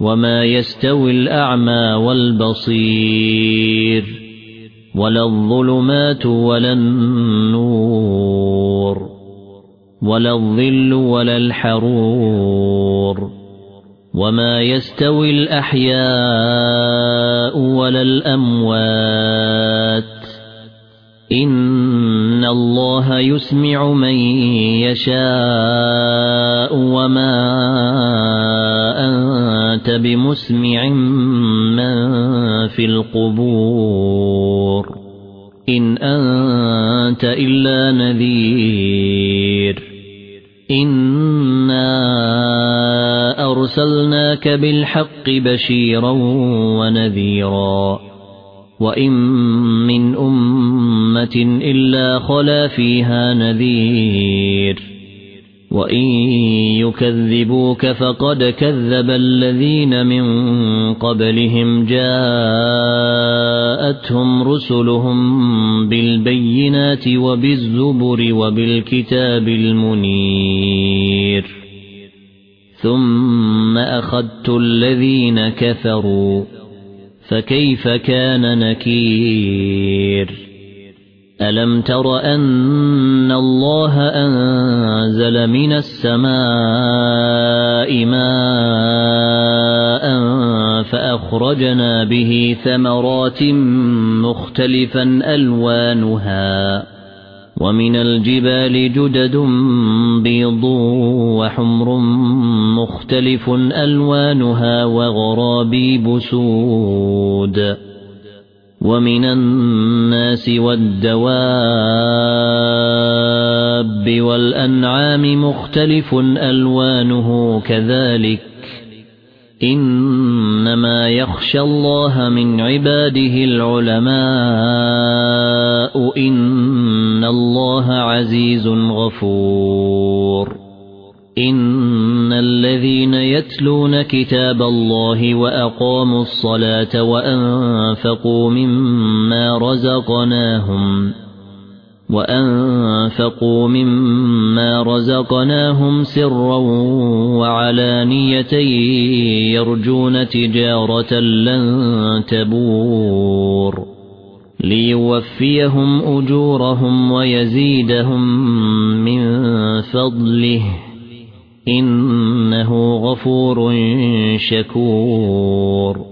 وما يستوي الأعمى والبصير ولا الظلمات ولا النور ولا الظل ولا الحرور وما يستوي الأحياء ولا الأموات إن الله يسمع من يشاء وما أنت بمسمع من في القبور إن أنت إلا نذير إنا أرسلناك بالحق بشيرا ونذيرا وإن من أمة إلا خلا فيها نذير وإن يكذبوك فقد كذب الذين من قبلهم جاءتهم رسلهم بالبينات وبالزبر وبالكتاب المنير ثم أخذت الذين كفروا فكيف كان نكير ألم تر أن الله أنزل من السماء ماء فأخرجنا به ثمرات مختلفا ألوانها ومن الجبال جدد بيض وحمر مختلف ألوانها وغرابيب سود ومن الناس والدواب والأنعام مختلف ألوانه كذلك إنما يخشى الله من عباده العلماء إن الله عزيز غفور إن الذين يتلون كتاب الله وأقاموا الصلاة وأنفقوا مما رزقناهم سرا وعلانية يرجون تجارة لن تبور ليوفيهم أجورهم ويزيدهم من فضله إنه غفور شكور